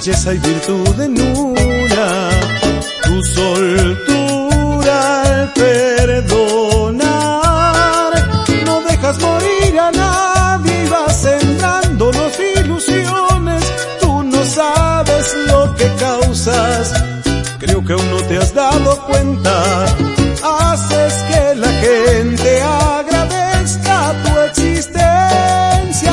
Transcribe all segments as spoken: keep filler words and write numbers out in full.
belleza y virtud en una, tu soltura al perdonar, no dejas morir a nadie y vas sembrándonos ilusiones, tú no sabes lo que causas, creo que aún no te has dado cuenta, haces que la gente agradezca tu existencia.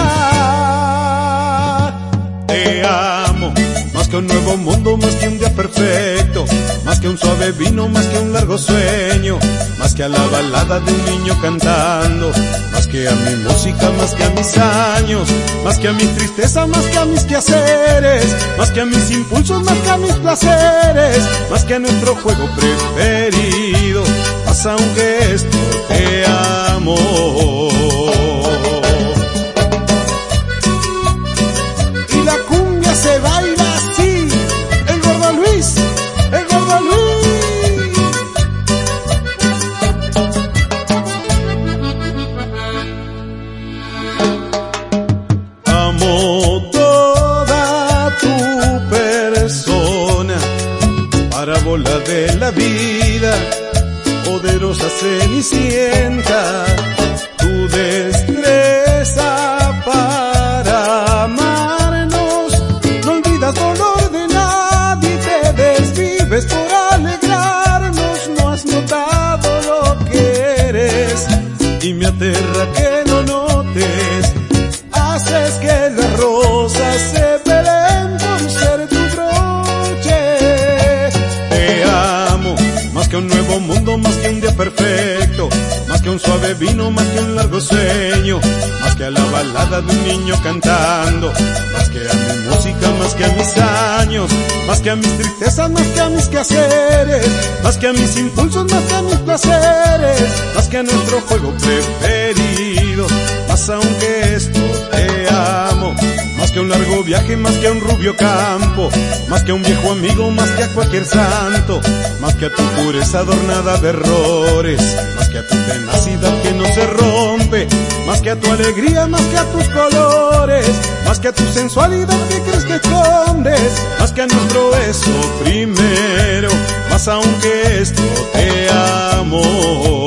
Te amo, más que un nuevo mundo, más que un día perfecto, más que un suave vino, más que un largo sueño, más que a la balada de un niño cantando, más que a mi música, más que a mis años, más que a mi tristeza, más que a mis quehaceres, más que a mis impulsos, más que a mis placeres, más que a nuestro juego preferido, más aunque esto te amo. Se baila así, el Gordo Luis, el Gordo Luis. Amo toda tu persona, parábola de la vida, poderosa cenicienta, tu destreza para amar. Dolor de nadie, te desvives por alegrarnos, no has notado lo que eres y me aterra que no notes, haces que las rosas se peleen por ser tu broche. Te amo, más que un nuevo mundo, más que un día perfecto, más que un suave vino, más que un largo sueño, más que a la balada de un niño cantando, más que a mi música, más que a mis años, más que a mis tristezas, más que a mis quehaceres, más que a mis impulsos, más que a mis placeres, más que a nuestro juego preferido, más aunque esto te amo, más que a un largo viaje, más que a un rubio campo, más que a un viejo amigo, más que a cualquier santo, más que a tu pureza adornada de errores, más que a tu tenacidad que no se rompe, más que a tu alegría, más que a tus colores, más que a tu sensualidad que crees que escondes, más que a nuestro beso primero, más aunque esto te amo.